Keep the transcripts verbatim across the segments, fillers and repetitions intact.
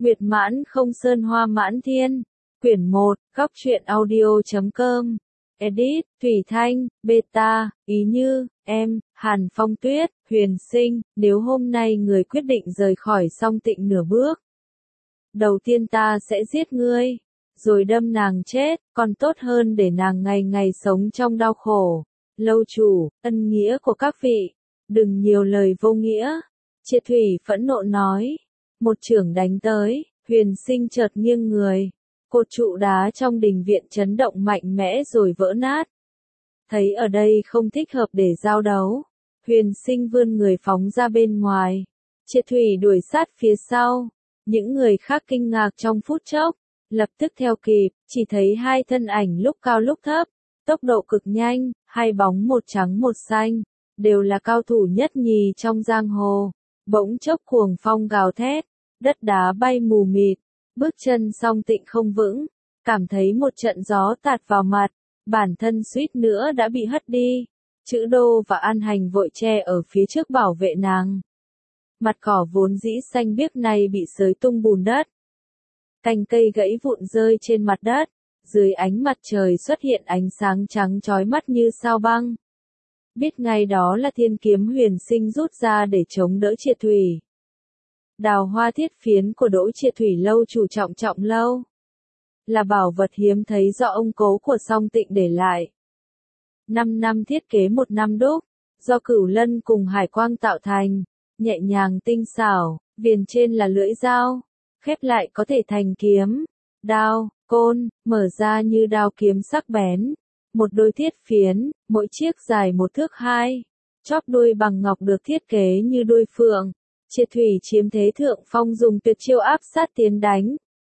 Nguyệt mãn không sơn hoa mãn thiên. Quyển một, góc truyện audio.com. Edit, Thủy Thanh, Beta, Ý Như, em, Hàn Phong Tuyết, Huyền Sinh. Nếu hôm nay người quyết định rời khỏi Song Tịnh nửa bước, đầu tiên ta sẽ giết ngươi, rồi đâm nàng chết, còn tốt hơn để nàng ngày ngày sống trong đau khổ. Lâu chủ, ân nghĩa của các vị, đừng nhiều lời vô nghĩa. Triệt Thủy phẫn nộ nói. Một chưởng đánh tới, Huyền Sinh chợt nghiêng người. Cột trụ đá trong đình viện chấn động mạnh mẽ rồi vỡ nát. Thấy ở đây không thích hợp để giao đấu, Huyền Sinh vươn người phóng ra bên ngoài. Triệt Thủy đuổi sát phía sau. Những người khác kinh ngạc trong phút chốc, lập tức theo kịp, chỉ thấy hai thân ảnh lúc cao lúc thấp, tốc độ cực nhanh, hai bóng một trắng một xanh, đều là cao thủ nhất nhì trong giang hồ. Bỗng chốc cuồng phong gào thét, đất đá bay mù mịt, bước chân Song Tịnh không vững, cảm thấy một trận gió tạt vào mặt, bản thân suýt nữa đã bị hất đi. Chữ Đô và An Hành vội che ở phía trước bảo vệ nàng. Mặt cỏ vốn dĩ xanh biếc này bị xới tung bùn đất. Cành cây gãy vụn rơi trên mặt đất, dưới ánh mặt trời xuất hiện ánh sáng trắng chói mắt như sao băng. Biết ngay đó là thiên kiếm Huyền Sinh rút ra để chống đỡ Triệt Thủy. Đào hoa thiết phiến của Đỗ Triệt Thủy lâu chủ trọng trọng lâu, là bảo vật hiếm thấy do ông cố của Song Tịnh để lại. Năm năm thiết kế một năm đúc, do Cửu Lân cùng Hải Quang tạo thành, nhẹ nhàng tinh xảo, viền trên là lưỡi dao, khép lại có thể thành kiếm, đao, côn, mở ra như đao kiếm sắc bén. Một đôi thiết phiến, mỗi chiếc dài một thước hai, chóp đuôi bằng ngọc được thiết kế như đuôi phượng. Triệt Thủy chiếm thế thượng phong dùng tuyệt chiêu áp sát tiến đánh.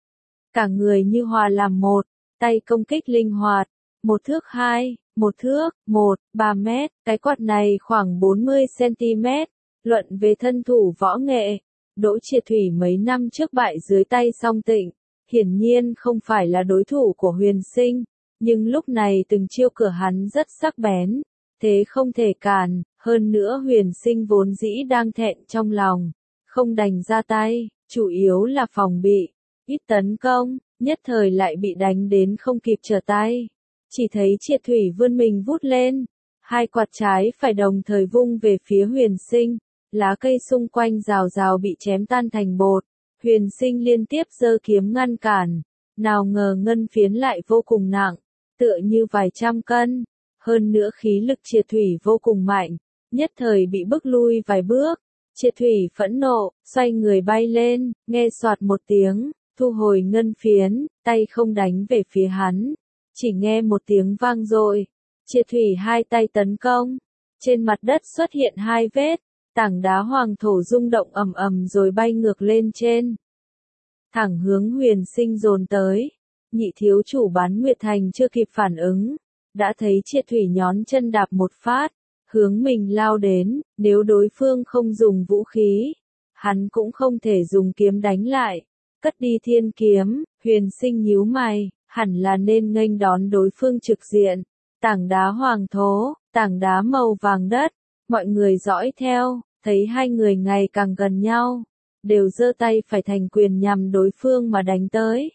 Cả người như hòa làm một, tay công kích linh hoạt, một thước hai, một thước, một, ba mét, cái quạt này khoảng bốn mươi xăng-ti-mét. Luận về thân thủ võ nghệ, Đỗ Triệt Thủy mấy năm trước bại dưới tay Song Tịnh, hiển nhiên không phải là đối thủ của Huyền Sinh, nhưng lúc này từng chiêu cửa hắn rất sắc bén, thế không thể cản, hơn nữa Huyền Sinh vốn dĩ đang thẹn trong lòng, không đành ra tay, chủ yếu là phòng bị, ít tấn công, nhất thời lại bị đánh đến không kịp trở tay. Chỉ thấy Triệt Thủy vươn mình vút lên, hai quạt trái phải đồng thời vung về phía Huyền Sinh. Lá cây xung quanh rào rào bị chém tan thành bột, Huyền Sinh liên tiếp giơ kiếm ngăn cản, nào ngờ ngân phiến lại vô cùng nặng, tựa như vài trăm cân, hơn nữa khí lực Triệt Thủy vô cùng mạnh, nhất thời bị bức lui vài bước. Triệt Thủy phẫn nộ, xoay người bay lên, nghe soạt một tiếng, thu hồi ngân phiến, tay không đánh về phía hắn, chỉ nghe một tiếng vang dội, Triệt Thủy hai tay tấn công, trên mặt đất xuất hiện hai vết. Tảng đá hoàng thổ rung động ầm ầm rồi bay ngược lên trên. Thẳng hướng Huyền Sinh dồn tới. Nhị thiếu chủ Bán Nguyệt Thành chưa kịp phản ứng, đã thấy Triệt Thủy nhón chân đạp một phát, hướng mình lao đến, nếu đối phương không dùng vũ khí, hắn cũng không thể dùng kiếm đánh lại. Cất đi thiên kiếm, Huyền Sinh nhíu mày, hẳn là nên nghênh đón đối phương trực diện. Tảng đá hoàng thố, tảng đá màu vàng đất. Mọi người dõi theo, thấy hai người ngày càng gần nhau, đều giơ tay phải thành quyền nhằm đối phương mà đánh tới.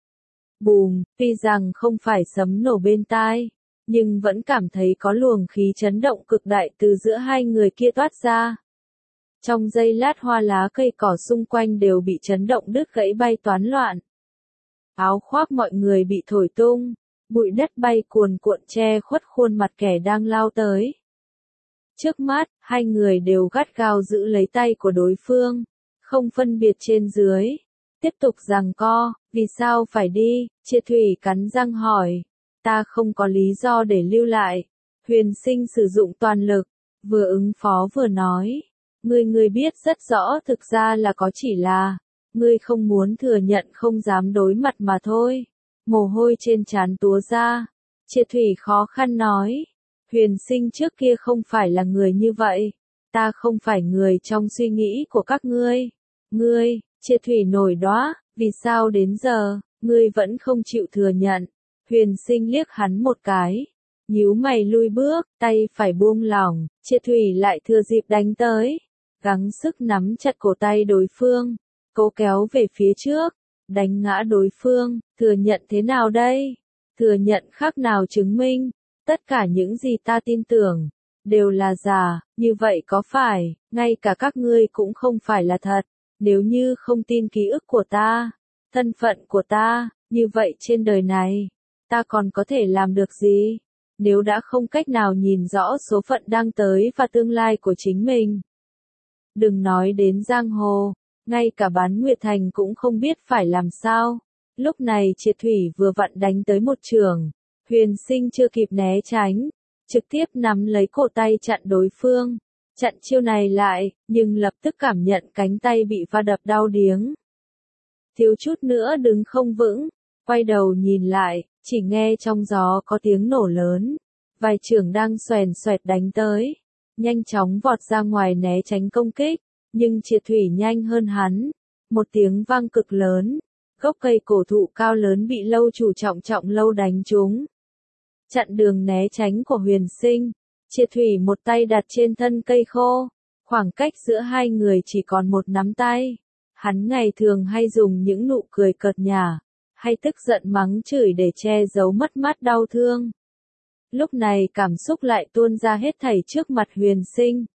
Bùm, tuy rằng không phải sấm nổ bên tai, nhưng vẫn cảm thấy có luồng khí chấn động cực đại từ giữa hai người kia toát ra. Trong giây lát hoa lá cây cỏ xung quanh đều bị chấn động đứt gãy bay toán loạn. Áo khoác mọi người bị thổi tung, bụi đất bay cuồn cuộn che khuất khuôn mặt kẻ đang lao tới. Trước mắt, hai người đều gắt gao giữ lấy tay của đối phương, không phân biệt trên dưới. Tiếp tục giằng co, vì sao phải đi? Triệt Thủy cắn răng hỏi. Ta không có lý do để lưu lại. Huyền Sinh sử dụng toàn lực, vừa ứng phó vừa nói. Ngươi ngươi biết rất rõ thực ra là có chỉ là, ngươi không muốn thừa nhận không dám đối mặt mà thôi. Mồ hôi trên trán túa ra. Triệt Thủy khó khăn nói. Huyền Sinh trước kia không phải là người như vậy. Ta không phải người trong suy nghĩ của các ngươi. Ngươi, Triệt Thủy nổi đoá, vì sao đến giờ, ngươi vẫn không chịu thừa nhận. Huyền Sinh liếc hắn một cái. Nhíu mày lui bước, tay phải buông lỏng, Triệt Thủy lại thừa dịp đánh tới. Gắng sức nắm chặt cổ tay đối phương. cố kéo về phía trước, đánh ngã đối phương, thừa nhận thế nào đây? Thừa nhận khác nào chứng minh, tất cả những gì ta tin tưởng, đều là giả, như vậy có phải, ngay cả các ngươi cũng không phải là thật, nếu như không tin ký ức của ta, thân phận của ta, như vậy trên đời này, ta còn có thể làm được gì? Nếu đã không cách nào nhìn rõ số phận đang tới và tương lai của chính mình. Đừng nói đến giang hồ, ngay cả Bán Nguyệt Thành cũng không biết phải làm sao. Lúc này Triệt Thủy vừa vặn đánh tới một trường, Huyền Sinh chưa kịp né tránh, trực tiếp nắm lấy cổ tay chặn đối phương, chặn chiêu này lại, nhưng lập tức cảm nhận cánh tay bị va đập đau điếng. Thiếu chút nữa đứng không vững, quay đầu nhìn lại, chỉ nghe trong gió có tiếng nổ lớn, vài chưởng đang xoèn xoẹt đánh tới, nhanh chóng vọt ra ngoài né tránh công kích, nhưng Triệt Thủy nhanh hơn hắn, một tiếng vang cực lớn, gốc cây cổ thụ cao lớn bị Lâu Chủ trọng trọng Lâu đánh trúng. Chặn đường né tránh của Huyền Sinh, Triệt Thủy một tay đặt trên thân cây khô, khoảng cách giữa hai người chỉ còn một nắm tay. Hắn ngày thường hay dùng những nụ cười cợt nhả, hay tức giận mắng chửi để che giấu mất mát đau thương. Lúc này cảm xúc lại tuôn ra hết thảy trước mặt Huyền Sinh.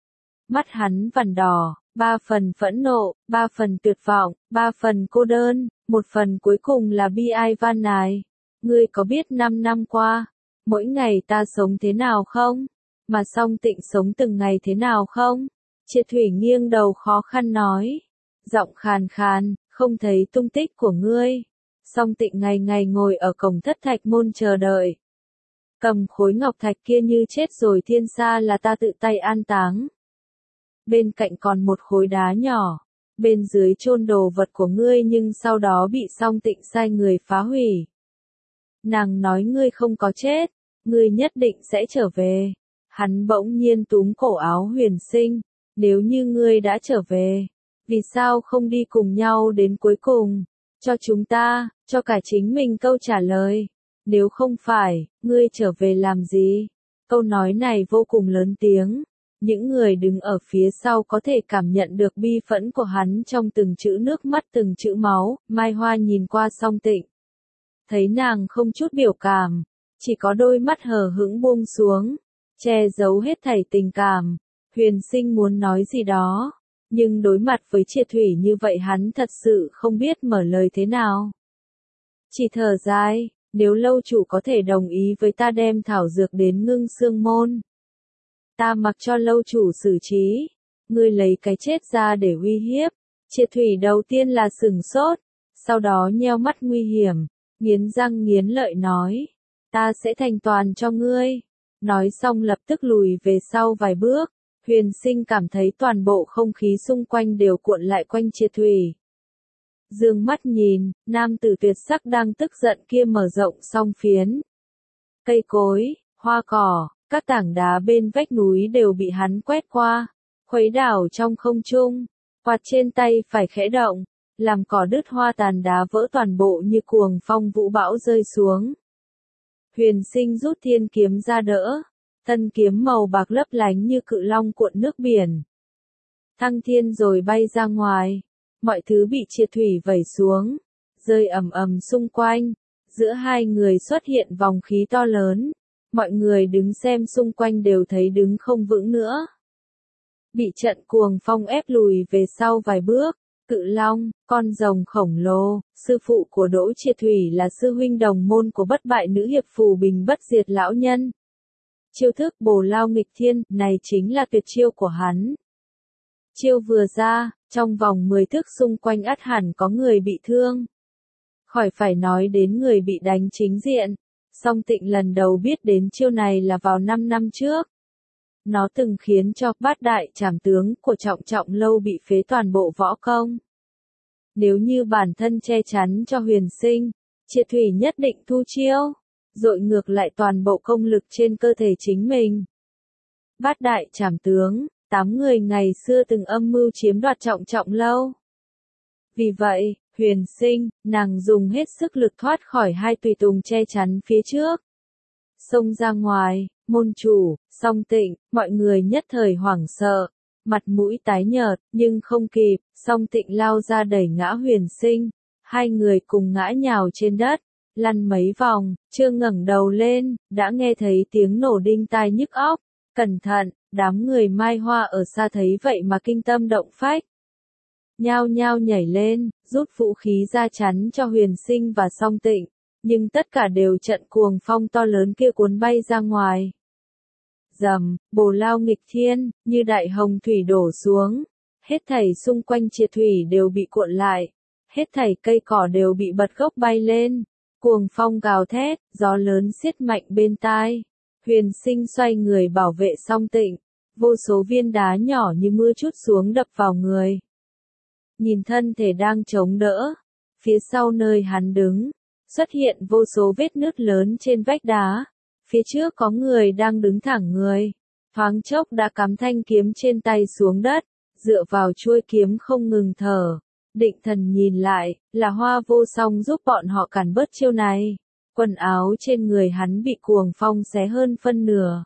Mắt hắn vằn đỏ, ba phần phẫn nộ, ba phần tuyệt vọng, ba phần cô đơn, một phần cuối cùng là bi ai van nài. Ngươi có biết năm năm qua, mỗi ngày ta sống thế nào không? Mà Song Tịnh sống từng ngày thế nào không? Triệt Thủy nghiêng đầu khó khăn nói. Giọng khàn khàn, không thấy tung tích của ngươi. Song Tịnh ngày ngày ngồi ở cổng Thất Thạch môn chờ đợi. Cầm khối ngọc thạch kia như chết rồi thiên sa là ta tự tay an táng. Bên cạnh còn một khối đá nhỏ, bên dưới chôn đồ vật của ngươi nhưng sau đó bị Song Tịnh sai người phá hủy. Nàng nói ngươi không có chết, ngươi nhất định sẽ trở về. Hắn bỗng nhiên túm cổ áo Huyền Sinh, nếu như ngươi đã trở về, vì sao không đi cùng nhau đến cuối cùng, cho chúng ta, cho cả chính mình câu trả lời. Nếu không phải, ngươi trở về làm gì? Câu nói này vô cùng lớn tiếng. Những người đứng ở phía sau có thể cảm nhận được bi phẫn của hắn trong từng chữ nước mắt từng chữ máu. Mai Hoa nhìn qua Song Tịnh, thấy nàng không chút biểu cảm, chỉ có đôi mắt hờ hững buông xuống, che giấu hết thảy tình cảm. Huyền Sinh muốn nói gì đó, nhưng đối mặt với Triệt Thủy như vậy hắn thật sự không biết mở lời thế nào. Chỉ thở dài, nếu Lâu Chủ có thể đồng ý với ta đem thảo dược đến Ngưng Xương Môn, ta mặc cho Lâu Chủ xử trí, ngươi lấy cái chết ra để uy hiếp. Triệt Thủy đầu tiên là sửng sốt, sau đó nheo mắt nguy hiểm, nghiến răng nghiến lợi nói, ta sẽ thành toàn cho ngươi. Nói xong lập tức lùi về sau vài bước. Huyền Sinh cảm thấy toàn bộ không khí xung quanh đều cuộn lại quanh Triệt Thủy. Dương mắt nhìn, nam tử tuyệt sắc đang tức giận kia mở rộng song phiến. Cây cối, hoa cỏ, các tảng đá bên vách núi đều bị hắn quét qua, khuấy đảo trong không trung, quạt trên tay phải khẽ động, làm cỏ đứt hoa tàn đá vỡ toàn bộ như cuồng phong vũ bão rơi xuống. Huyền Sinh rút thiên kiếm ra đỡ. Thân kiếm màu bạc lấp lánh như cự long cuộn nước biển. Thăng thiên rồi bay ra ngoài. Mọi thứ bị Triệt Thủy vẩy xuống, rơi ầm ầm xung quanh. Giữa hai người xuất hiện vòng khí to lớn. Mọi người đứng xem xung quanh đều thấy đứng không vững nữa. Bị trận cuồng phong ép lùi về sau vài bước. Cự long, con rồng khổng lồ, sư phụ của Đỗ Triệt Thủy là sư huynh đồng môn của bất bại nữ hiệp Phù Bình Bất Diệt lão nhân. Chiêu thức Bồ Lao Nghịch Thiên, này chính là tuyệt chiêu của hắn. Chiêu vừa ra, trong vòng mười thước xung quanh ắt hẳn có người bị thương. Khỏi phải nói đến người bị đánh chính diện. Song Tịnh lần đầu biết đến chiêu này là vào năm năm trước. Nó từng khiến cho bát đại trảm tướng của Trọng Trọng Lâu bị phế toàn bộ võ công. Nếu như bản thân che chắn cho Huyền Sinh, Triệt Thủy nhất định thu chiêu, dội ngược lại toàn bộ công lực trên cơ thể chính mình. Bát đại trảm tướng, tám người ngày xưa từng âm mưu chiếm đoạt Trọng Trọng Lâu. Vì vậy, Huyền Sinh, nàng dùng hết sức lực thoát khỏi hai tùy tùng che chắn phía trước. Xông ra ngoài, môn chủ, Song Tịnh, mọi người nhất thời hoảng sợ. mặt mũi tái nhợt, nhưng không kịp, Song Tịnh lao ra đẩy ngã Huyền Sinh, hai người cùng ngã nhào trên đất, lăn mấy vòng, chưa ngẩng đầu lên, đã nghe thấy tiếng nổ đinh tai nhức óc, cẩn thận, đám người Mai Hoa ở xa thấy vậy mà kinh tâm động phách. Nhao nhao nhảy lên, rút vũ khí ra chắn cho Huyền Sinh và Song Tịnh, nhưng tất cả đều trận cuồng phong to lớn kia cuốn bay ra ngoài. Rầm, bồ lao nghịch thiên, như đại hồng thủy đổ xuống, hết thảy xung quanh Triệt Thủy đều bị cuộn lại, hết thảy cây cỏ đều bị bật gốc bay lên, cuồng phong gào thét, gió lớn xiết mạnh bên tai. Huyền Sinh xoay người bảo vệ Song Tịnh, vô số viên đá nhỏ như mưa trút xuống đập vào người. Nhìn thân thể đang chống đỡ, phía sau nơi hắn đứng, xuất hiện vô số vết nứt lớn trên vách đá. Phía trước có người đang đứng thẳng người, thoáng chốc đã cắm thanh kiếm trên tay xuống đất, dựa vào chuôi kiếm không ngừng thở. Định Thần nhìn lại, là Hoa Vô Song giúp bọn họ cản bớt chiêu này. Quần áo trên người hắn bị cuồng phong xé hơn phân nửa,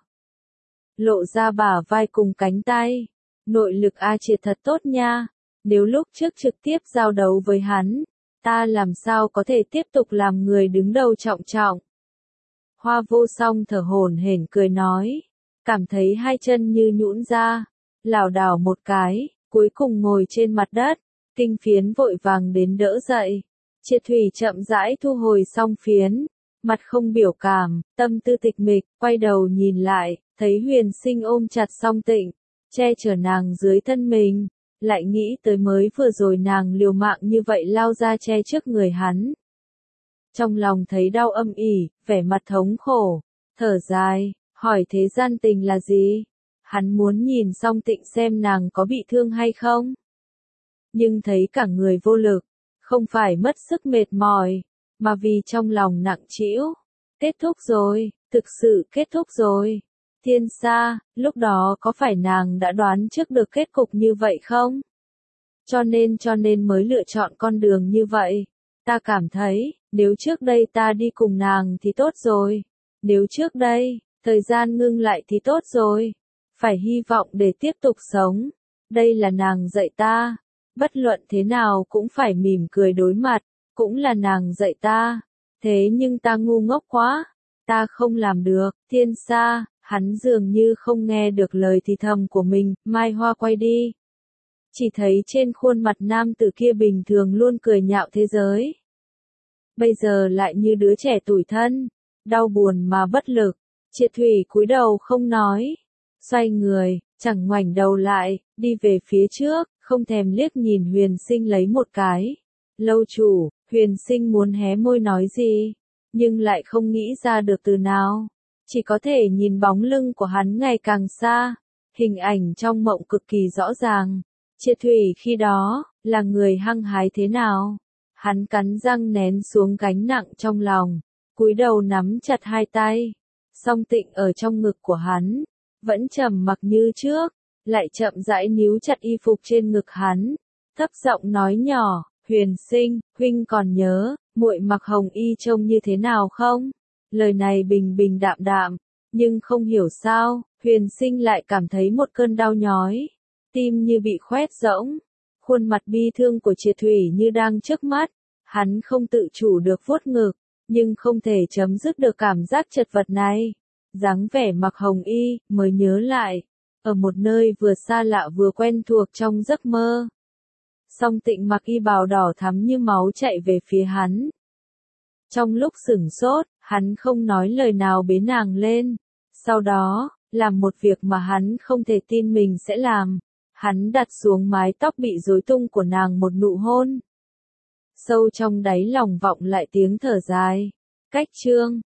lộ ra bả vai cùng cánh tay. Nội lực A Triệt thật tốt nha, nếu lúc trước trực tiếp giao đấu với hắn, ta làm sao có thể tiếp tục làm người đứng đầu trọng trọng. Hoa Vô Song thở hổn hển cười nói, cảm thấy hai chân như nhũn ra, lảo đảo một cái, cuối cùng ngồi trên mặt đất, Kinh Phiến vội vàng đến đỡ dậy. Triệt Thủy chậm rãi thu hồi song phiến, mặt không biểu cảm, tâm tư tịch mịch, quay đầu nhìn lại, thấy Huyền Sinh ôm chặt Song Tịnh, che chở nàng dưới thân mình, lại nghĩ tới mới vừa rồi nàng liều mạng như vậy lao ra che trước người hắn. Trong lòng thấy đau âm ỉ, vẻ mặt thống khổ, thở dài, hỏi thế gian tình là gì? Hắn muốn nhìn Song Tịnh xem nàng có bị thương hay không? Nhưng thấy cả người vô lực, không phải mất sức mệt mỏi, mà vì trong lòng nặng trĩu. Kết thúc rồi, thực sự kết thúc rồi. Thiên Sa, lúc đó có phải nàng đã đoán trước được kết cục như vậy không? Cho nên cho nên mới lựa chọn con đường như vậy. Ta cảm thấy, nếu trước đây ta đi cùng nàng thì tốt rồi. Nếu trước đây, thời gian ngưng lại thì tốt rồi. Phải hy vọng để tiếp tục sống. Đây là nàng dạy ta. Bất luận thế nào cũng phải mỉm cười đối mặt. Cũng là nàng dạy ta. Thế nhưng ta ngu ngốc quá. Ta không làm được. Thiên Sa, hắn dường như không nghe được lời thì thầm của mình. Mai Hoa quay đi. Chỉ thấy trên khuôn mặt nam tử kia bình thường luôn cười nhạo thế giới. Bây giờ lại như đứa trẻ tủi thân, đau buồn mà bất lực. Triệt Thủy cúi đầu không nói, xoay người, chẳng ngoảnh đầu lại, đi về phía trước, không thèm liếc nhìn Huyền Sinh lấy một cái. Lâu chủ, Huyền Sinh muốn hé môi nói gì, nhưng lại không nghĩ ra được từ nào. Chỉ có thể nhìn bóng lưng của hắn ngày càng xa, hình ảnh trong mộng cực kỳ rõ ràng. Triệt Thủy khi đó, là người hăng hái thế nào? Hắn cắn răng nén xuống gánh nặng trong lòng, cúi đầu nắm chặt hai tay. Song Tịnh ở trong ngực của hắn, vẫn trầm mặc như trước, lại chậm rãi níu chặt y phục trên ngực hắn, thấp giọng nói nhỏ, Huyền Sinh, huynh còn nhớ, muội mặc hồng y trông như thế nào không? Lời này bình bình đạm đạm, nhưng không hiểu sao, Huyền Sinh lại cảm thấy một cơn đau nhói, tim như bị khoét rỗng. Khuôn mặt bi thương của Triệt Thủy như đang trước mắt, hắn không tự chủ được vuốt ngực, nhưng không thể chấm dứt được cảm giác chật vật này. Dáng vẻ mặc hồng y, mới nhớ lại, ở một nơi vừa xa lạ vừa quen thuộc trong giấc mơ. Song Tịnh mặc y bào đỏ thắm như máu chạy về phía hắn. Trong lúc sửng sốt, hắn không nói lời nào bế nàng lên. Sau đó, làm một việc mà hắn không thể tin mình sẽ làm. Hắn đặt xuống mái tóc bị rối tung của nàng một nụ hôn. Sâu trong đáy lòng vọng lại tiếng thở dài. Cách chương